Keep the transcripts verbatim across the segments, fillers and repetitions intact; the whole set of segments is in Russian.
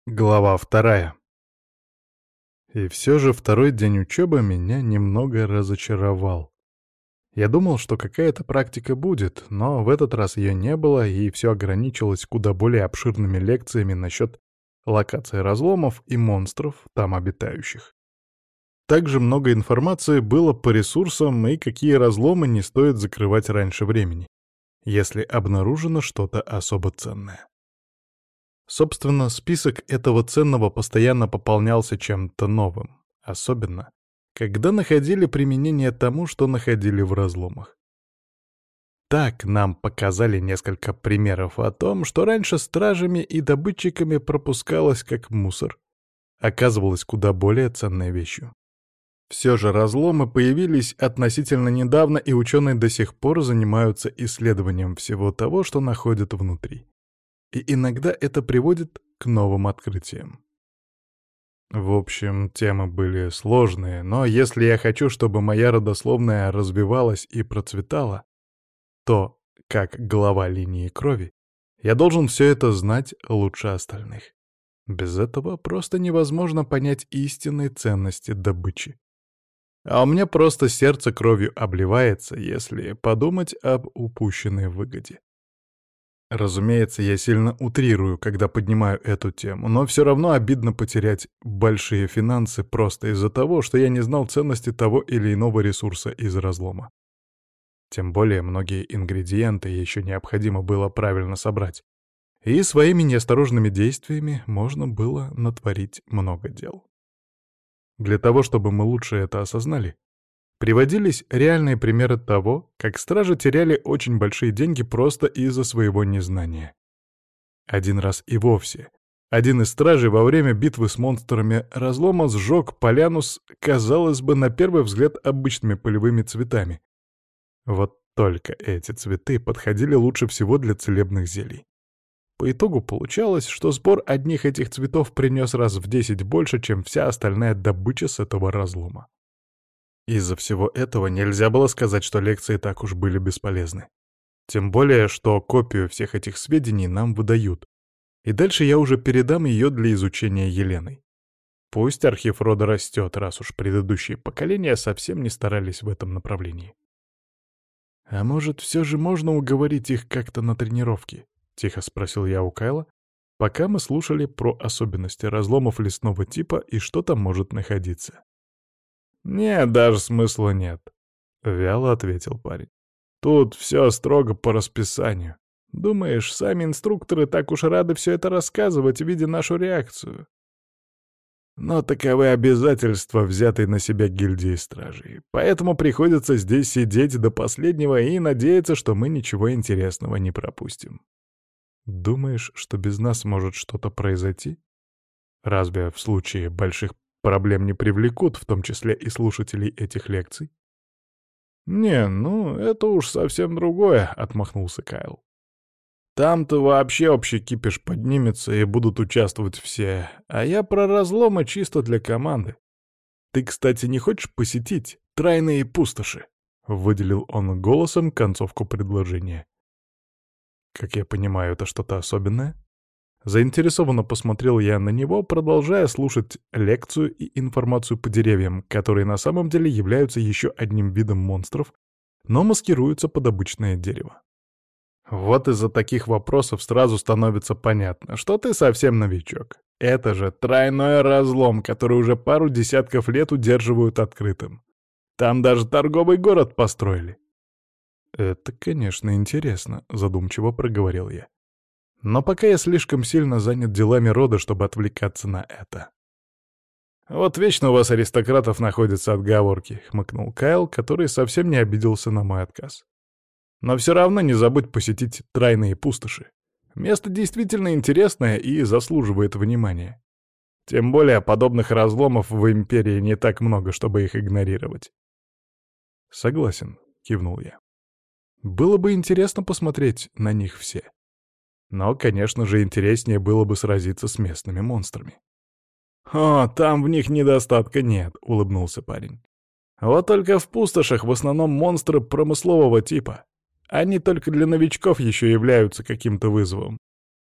Глава вторая. И все же второй день учебы меня немного разочаровал. Я думал, что какая-то практика будет, но в этот раз ее не было, и все ограничилось куда более обширными лекциями насчет локации разломов и монстров, там обитающих. Также много информации было по ресурсам и какие разломы не стоит закрывать раньше времени, если обнаружено что-то особо ценное. Собственно, список этого ценного постоянно пополнялся чем-то новым, особенно, когда находили применение тому, что находили в разломах. Так нам показали несколько примеров о том, что раньше стражами и добытчиками пропускалось как мусор, оказывалось куда более ценной вещью. Все же разломы появились относительно недавно, и ученые до сих пор занимаются исследованием всего того, что находят внутри. И иногда это приводит к новым открытиям. В общем, темы были сложные, но если я хочу, чтобы моя родословная развивалась и процветала, то, как глава линии крови, я должен все это знать лучше остальных. Без этого просто невозможно понять истинной ценности добычи. А у меня просто сердце кровью обливается, если подумать об упущенной выгоде. Разумеется, я сильно утрирую, когда поднимаю эту тему, но все равно обидно потерять большие финансы просто из-за того, что я не знал ценности того или иного ресурса из разлома. Тем более многие ингредиенты еще необходимо было правильно собрать, и своими неосторожными действиями можно было натворить много дел. Для того, чтобы мы лучше это осознали, приводились реальные примеры того, как стражи теряли очень большие деньги просто из-за своего незнания. Один раз и вовсе. Один из стражей во время битвы с монстрами разлома сжег поляну с, казалось бы, на первый взгляд обычными полевыми цветами. Вот только эти цветы подходили лучше всего для целебных зелий. По итогу получалось, что сбор одних этих цветов принес раз в десять больше, чем вся остальная добыча с этого разлома. Из-за всего этого нельзя было сказать, что лекции так уж были бесполезны. Тем более, что копию всех этих сведений нам выдают. И дальше я уже передам ее для изучения Еленой. Пусть архив рода растет, раз уж предыдущие поколения совсем не старались в этом направлении. «А может, все же можно уговорить их как-то на тренировке?» — тихо спросил я у Кайла, пока мы слушали про особенности разломов лесного типа и что там может находиться. «Нет, даже смысла нет», — вяло ответил парень. «Тут все строго по расписанию. Думаешь, сами инструкторы так уж рады все это рассказывать, видя нашу реакцию?» Но таковы обязательства, взятые на себя гильдией стражей. Поэтому приходится здесь сидеть до последнего и надеяться, что мы ничего интересного не пропустим. Думаешь, что без нас может что-то произойти? Разве в случае больших проблем не привлекут, в том числе и слушателей этих лекций? «Не, ну, это уж совсем другое», — отмахнулся Кайл. «Там-то вообще общий кипиш поднимется и будут участвовать все, а я про разломы чисто для команды. Ты, кстати, не хочешь посетить тройные пустоши?» — выделил он голосом концовку предложения. «Как я понимаю, это что-то особенное?» Заинтересованно посмотрел я на него, продолжая слушать лекцию и информацию по деревьям, которые на самом деле являются еще одним видом монстров, но маскируются под обычное дерево. Вот из-за таких вопросов сразу становится понятно, что ты совсем новичок. Это же тройной разлом, который уже пару десятков лет удерживают открытым. Там даже торговый город построили. «Это, конечно, интересно», — задумчиво проговорил я. Но пока я слишком сильно занят делами рода, чтобы отвлекаться на это. «Вот вечно у вас, аристократов, находятся отговорки», — хмыкнул Кайл, который совсем не обиделся на мой отказ. «Но все равно не забудь посетить тройные пустоши. Место действительно интересное и заслуживает внимания. Тем более подобных разломов в Империи не так много, чтобы их игнорировать». «Согласен», — кивнул я. «Было бы интересно посмотреть на них все. Но, конечно же, интереснее было бы сразиться с местными монстрами». «О, там в них недостатка нет», — улыбнулся парень. «Вот только в пустошах в основном монстры промыслового типа. Они только для новичков еще являются каким-то вызовом.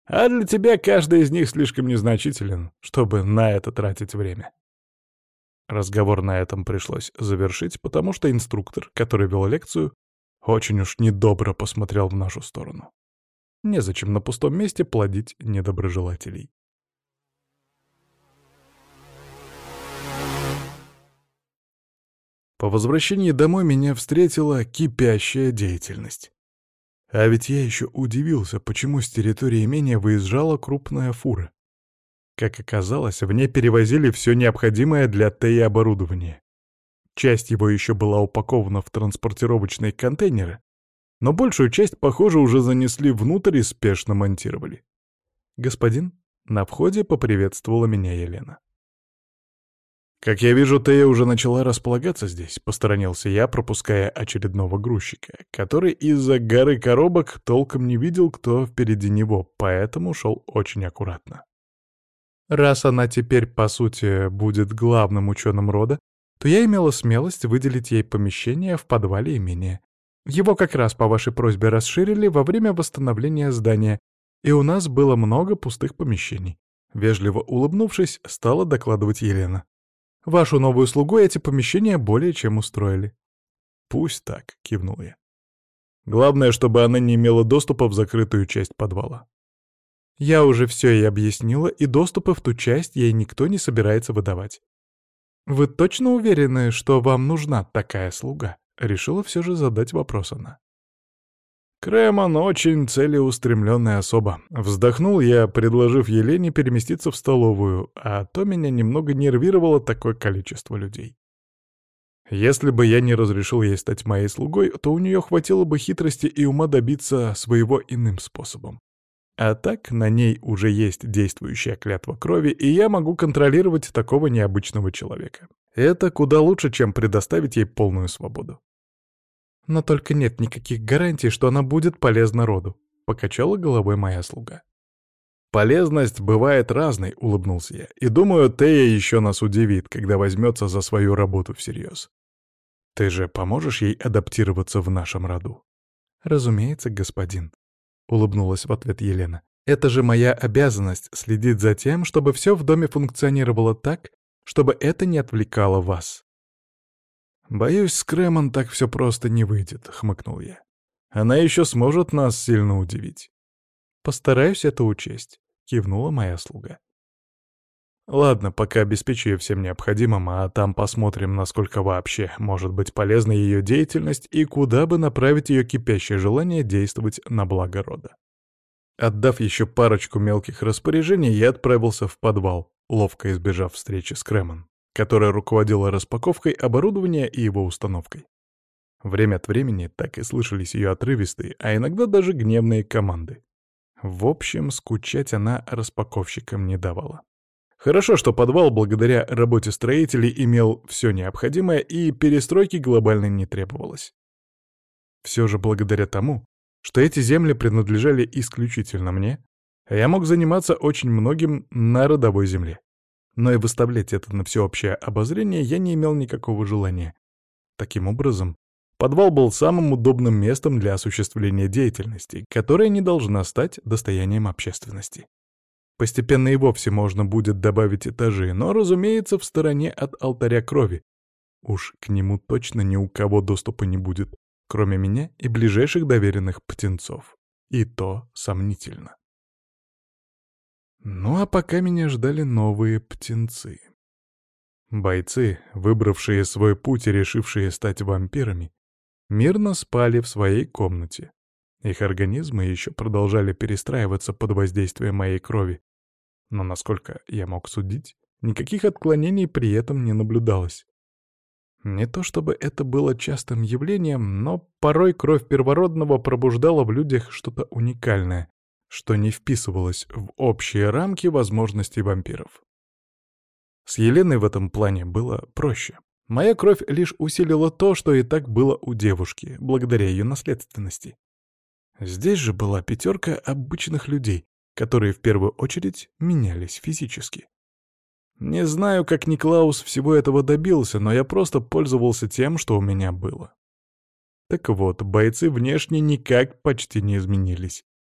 А для тебя каждый из них слишком незначителен, чтобы на это тратить время. Разговор на этом пришлось завершить, потому что инструктор, который вел лекцию, очень уж недобро посмотрел в нашу сторону. Незачем на пустом месте плодить недоброжелателей. По возвращении домой меня встретила кипящая деятельность. А ведь я еще удивился, почему с территории имения выезжала крупная фура. Как оказалось, в ней перевозили все необходимое для Теи оборудование. Часть его еще была упакована в транспортировочные контейнеры, но большую часть, похоже, уже занесли внутрь и спешно монтировали. «Господин?» — на входе поприветствовала меня Елена. «Как я вижу, Тея уже начала располагаться здесь», — посторонился я, пропуская очередного грузчика, который из-за горы коробок толком не видел, кто впереди него, поэтому шел очень аккуратно. Раз она теперь, по сути, будет главным ученым рода, то я имела смелость выделить ей помещение в подвале имения. Его как раз по вашей просьбе расширили во время восстановления здания, и у нас было много пустых помещений. Вежливо улыбнувшись, стала докладывать Елена. Вашу новую слугу эти помещения более чем устроили. «Пусть так», — кивнул я. «Главное, чтобы она не имела доступа в закрытую часть подвала». Я уже все ей объяснила, и доступы в ту часть ей никто не собирается выдавать. «Вы точно уверены, что вам нужна такая слуга?» — решила все же задать вопрос она. Кремон очень целеустремленная особа. Вздохнул я, предложив Елене переместиться в столовую, а то меня немного нервировало такое количество людей. Если бы я не разрешил ей стать моей слугой, то у нее хватило бы хитрости и ума добиться своего иным способом. А так, на ней уже есть действующая клятва крови, и я могу контролировать такого необычного человека. Это куда лучше, чем предоставить ей полную свободу. Но только нет никаких гарантий, что она будет полезна роду, — покачала головой моя слуга. «Полезность бывает разной», — улыбнулся я, — «и думаю, Тея еще нас удивит, когда возьмется за свою работу всерьез. Ты же поможешь ей адаптироваться в нашем роду?» «Разумеется, господин», — улыбнулась в ответ Елена. «Это же моя обязанность — следить за тем, чтобы все в доме функционировало так, чтобы это не отвлекало вас». «Боюсь, с Кремон так все просто не выйдет», — хмыкнул я. «Она еще сможет нас сильно удивить». «Постараюсь это учесть», — кивнула моя слуга. «Ладно, пока обеспечу ее всем необходимым, а там посмотрим, насколько вообще может быть полезна ее деятельность и куда бы направить ее кипящее желание действовать на благо рода». Отдав еще парочку мелких распоряжений, я отправился в подвал, ловко избежав встречи с Кремон, которая руководила распаковкой оборудования и его установкой. Время от времени так и слышались ее отрывистые, а иногда даже гневные команды. В общем, скучать она распаковщикам не давала. Хорошо, что подвал благодаря работе строителей имел все необходимое и перестройки глобально не требовалось. Все же благодаря тому, что эти земли принадлежали исключительно мне, я мог заниматься очень многим на родовой земле. Но и выставлять это на всеобщее обозрение я не имел никакого желания. Таким образом, подвал был самым удобным местом для осуществления деятельности, которая не должна стать достоянием общественности. Постепенно и вовсе можно будет добавить этажи, но, разумеется, в стороне от алтаря крови. Уж к нему точно ни у кого доступа не будет, кроме меня и ближайших доверенных птенцов. И то сомнительно. Ну а пока меня ждали новые птенцы. Бойцы, выбравшие свой путь и решившие стать вампирами, мирно спали в своей комнате. Их организмы еще продолжали перестраиваться под воздействием моей крови. Но, насколько я мог судить, никаких отклонений при этом не наблюдалось. Не то чтобы это было частым явлением, но порой кровь первородного пробуждала в людях что-то уникальное, что не вписывалось в общие рамки возможностей вампиров. С Еленой в этом плане было проще. Моя кровь лишь усилила то, что и так было у девушки, благодаря ее наследственности. Здесь же была пятерка обычных людей, которые в первую очередь менялись физически. Не знаю, как Никлаус всего этого добился, но я просто пользовался тем, что у меня было. Так вот, бойцы внешне никак почти не изменились.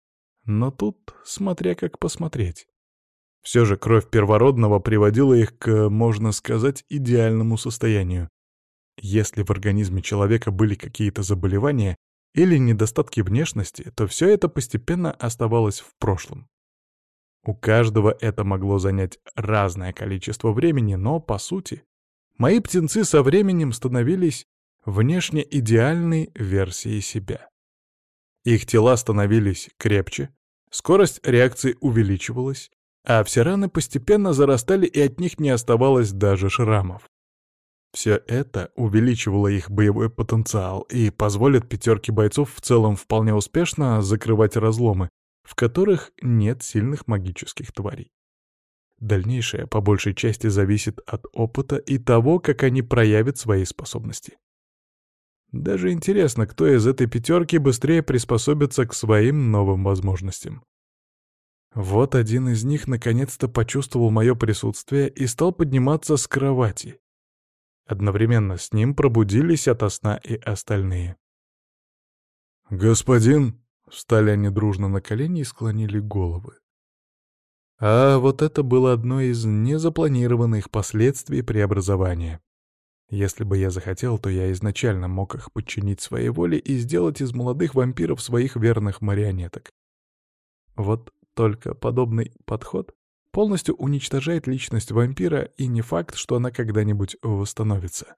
Но тут смотря как посмотреть. Все же кровь первородного приводила их к, можно сказать, идеальному состоянию. Если в организме человека были какие-то заболевания или недостатки внешности, то все это постепенно оставалось в прошлом. У каждого это могло занять разное количество времени, но, по сути, мои птенцы со временем становились внешне идеальной версией себя. Их тела становились крепче, скорость реакции увеличивалась, а все раны постепенно зарастали, и от них не оставалось даже шрамов. Все это увеличивало их боевой потенциал и позволит пятерке бойцов в целом вполне успешно закрывать разломы, в которых нет сильных магических тварей. Дальнейшее по большей части зависит от опыта и того, как они проявят свои способности. Даже интересно, кто из этой пятерки быстрее приспособится к своим новым возможностям. Вот один из них наконец-то почувствовал мое присутствие и стал подниматься с кровати. Одновременно с ним пробудились ото сна и остальные. «Господин!» — встали они дружно на колени и склонили головы. А вот это было одно из незапланированных последствий преобразования. Если бы я захотел, то я изначально мог их подчинить своей воле и сделать из молодых вампиров своих верных марионеток. Вот только подобный подход полностью уничтожает личность вампира, и не факт, что она когда-нибудь восстановится.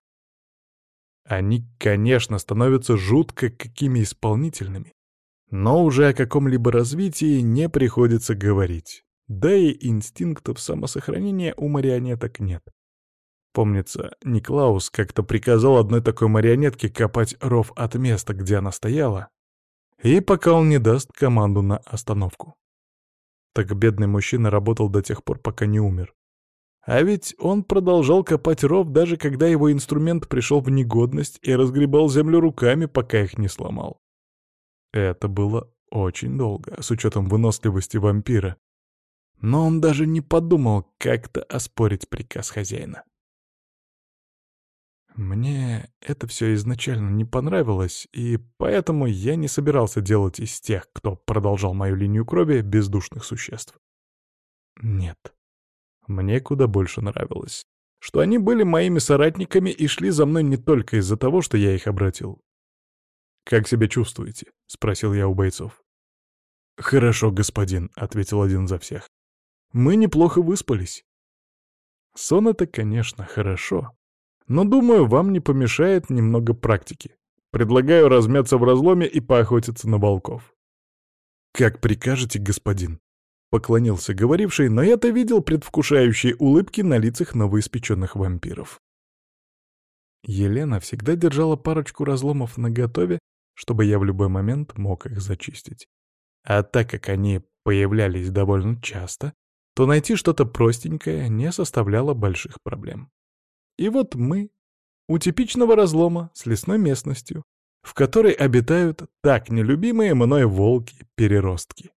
Они, конечно, становятся жутко какими исполнительными, но уже о каком-либо развитии не приходится говорить. Да и инстинктов самосохранения у марионеток нет. Помнится, Никлаус как-то приказал одной такой марионетке копать ров от места, где она стояла, и пока он не даст команду на остановку. Так бедный мужчина работал до тех пор, пока не умер. А ведь он продолжал копать ров, даже когда его инструмент пришел в негодность и разгребал землю руками, пока их не сломал. Это было очень долго, с учетом выносливости вампира. Но он даже не подумал как-то оспорить приказ хозяина. Мне это все изначально не понравилось, и поэтому я не собирался делать из тех, кто продолжал мою линию крови, бездушных существ. Нет. Мне куда больше нравилось, что они были моими соратниками и шли за мной не только из-за того, что я их обратил. «Как себя чувствуете?» — спросил я у бойцов. «Хорошо, господин», — ответил один за всех. «Мы неплохо выспались». Сон — это, конечно, хорошо. Но, думаю, вам не помешает немного практики. Предлагаю размяться в разломе и поохотиться на волков. «Как прикажете, господин», — поклонился говоривший, но я-то видел предвкушающие улыбки на лицах новоиспеченных вампиров. Елена всегда держала парочку разломов наготове, чтобы я в любой момент мог их зачистить. А так как они появлялись довольно часто, то найти что-то простенькое не составляло больших проблем. И вот мы у типичного разлома с лесной местностью, в которой обитают так нелюбимые мной волки-переростки.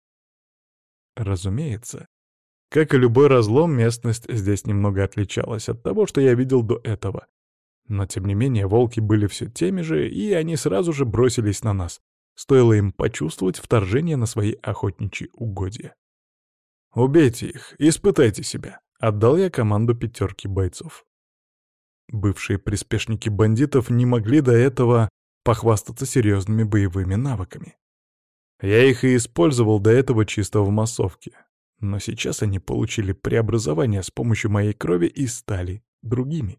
Разумеется, как и любой разлом, местность здесь немного отличалась от того, что я видел до этого. Но тем не менее волки были все теми же, и они сразу же бросились на нас. Стоило им почувствовать вторжение на свои охотничьи угодья. «Убейте их, испытайте себя», — отдал я команду пятерки бойцов. Бывшие приспешники бандитов не могли до этого похвастаться серьезными боевыми навыками. Я их и использовал до этого чисто в массовке, но сейчас они получили преобразование с помощью моей крови и стали другими.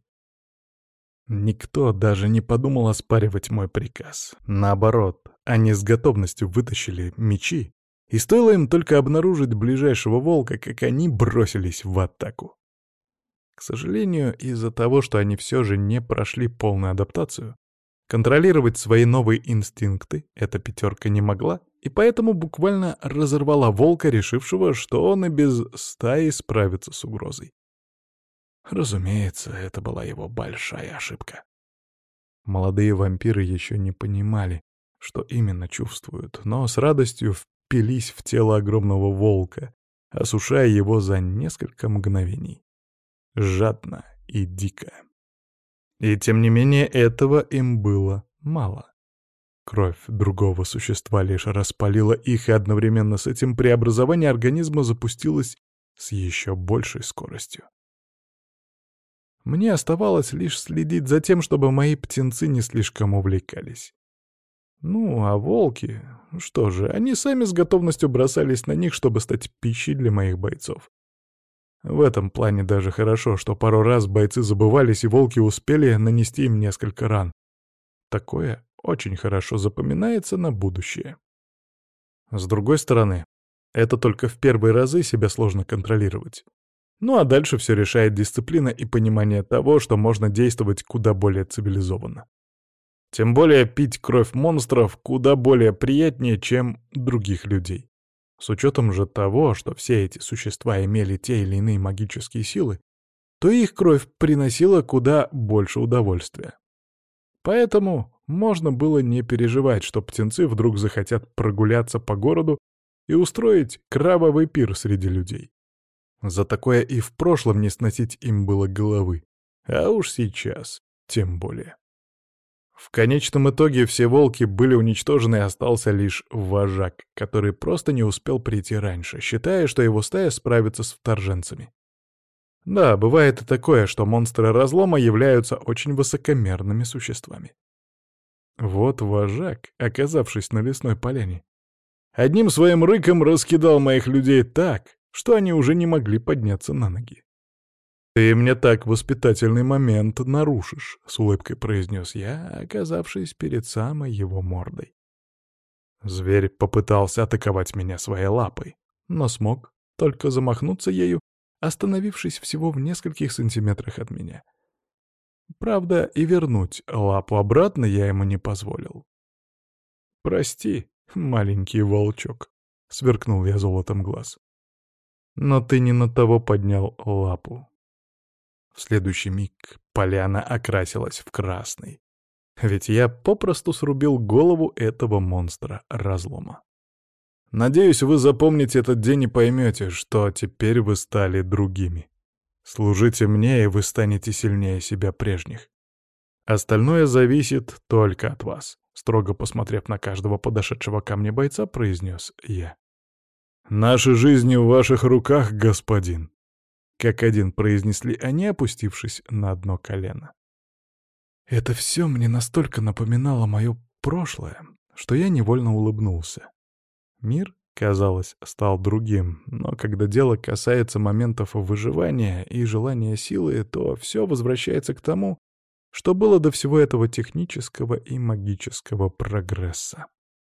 Никто даже не подумал оспаривать мой приказ. Наоборот, они с готовностью вытащили мечи, и стоило им только обнаружить ближайшего волка, как они бросились в атаку. К сожалению, из-за того, что они все же не прошли полную адаптацию, контролировать свои новые инстинкты эта пятерка не могла, и поэтому буквально разорвала волка, решившего, что он и без стаи справится с угрозой. Разумеется, это была его большая ошибка. Молодые вампиры еще не понимали, что именно чувствуют, но с радостью впились в тело огромного волка, осушая его за несколько мгновений. Жадно и дико. И тем не менее этого им было мало. Кровь другого существа лишь распалила их, и одновременно с этим преобразование организма запустилось с еще большей скоростью. Мне оставалось лишь следить за тем, чтобы мои птенцы не слишком увлекались. Ну, а волки... Что же, они сами с готовностью бросались на них, чтобы стать пищей для моих бойцов. В этом плане даже хорошо, что пару раз бойцы забывались, и волки успели нанести им несколько ран. Такое очень хорошо запоминается на будущее. С другой стороны, это только в первые разы себя сложно контролировать. Ну а дальше все решает дисциплина и понимание того, что можно действовать куда более цивилизованно. Тем более пить кровь монстров куда более приятнее, чем других людей. С учетом же того, что все эти существа имели те или иные магические силы, то их кровь приносила куда больше удовольствия. Поэтому можно было не переживать, что птенцы вдруг захотят прогуляться по городу и устроить кровавый пир среди людей. За такое и в прошлом не сносить им было головы, а уж сейчас тем более. В конечном итоге все волки были уничтожены, и остался лишь вожак, который просто не успел прийти раньше, считая, что его стая справится с вторженцами. Да, бывает и такое, что монстры разлома являются очень высокомерными существами. Вот вожак, оказавшись на лесной поляне, одним своим рыком раскидал моих людей так, что они уже не могли подняться на ноги. «Ты мне так воспитательный момент нарушишь», — с улыбкой произнес я, оказавшись перед самой его мордой. Зверь попытался атаковать меня своей лапой, но смог только замахнуться ею, остановившись всего в нескольких сантиметрах от меня. Правда, и вернуть лапу обратно я ему не позволил. «Прости, маленький волчок», — сверкнул я золотом глаз. «Но ты не на того поднял лапу». В следующий миг поляна окрасилась в красный. Ведь я попросту срубил голову этого монстра разлома. Надеюсь, вы запомните этот день и поймете, что теперь вы стали другими. Служите мне, и вы станете сильнее себя прежних. Остальное зависит только от вас, строго посмотрев на каждого подошедшего ко мне бойца, произнес я. Наши жизни в ваших руках, господин. Как один произнесли они, опустившись на одно колено. Это все мне настолько напоминало мое прошлое, что я невольно улыбнулся. Мир, казалось, стал другим, но когда дело касается моментов выживания и желания силы, то все возвращается к тому, что было до всего этого технического и магического прогресса.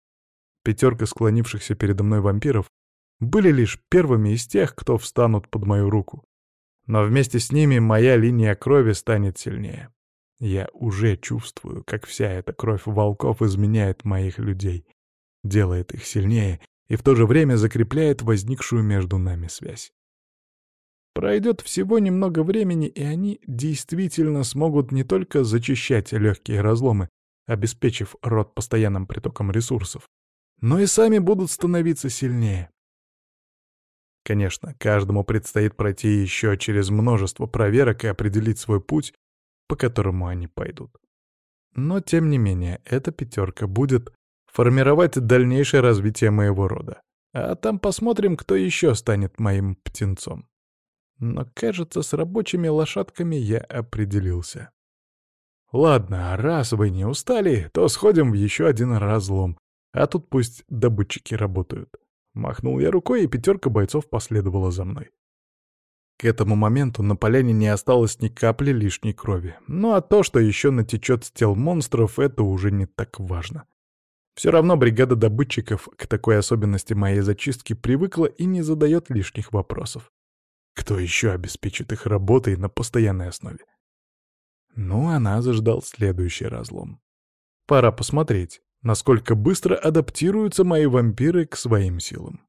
Пятерка склонившихся передо мной вампиров были лишь первыми из тех, кто встанут под мою руку. Но вместе с ними моя линия крови станет сильнее. Я уже чувствую, как вся эта кровь волков изменяет моих людей, делает их сильнее и в то же время закрепляет возникшую между нами связь. Пройдет всего немного времени, и они действительно смогут не только зачищать легкие разломы, обеспечив род постоянным притоком ресурсов, но и сами будут становиться сильнее. Конечно, каждому предстоит пройти еще через множество проверок и определить свой путь, по которому они пойдут. Но, тем не менее, эта пятерка будет формировать дальнейшее развитие моего рода. А там посмотрим, кто еще станет моим птенцом. Но, кажется, с рабочими лошадками я определился. Ладно, раз вы не устали, то сходим в еще один разлом, а тут пусть добытчики работают. Махнул я рукой, и пятерка бойцов последовала за мной. К этому моменту на поляне не осталось ни капли лишней крови. Ну а то, что еще натечет с тел монстров, это уже не так важно. Все равно бригада добытчиков к такой особенности моей зачистки привыкла и не задает лишних вопросов. Кто еще обеспечит их работой на постоянной основе? Ну а нас ждал следующий разлом. Пора посмотреть, насколько быстро адаптируются мои вампиры к своим силам.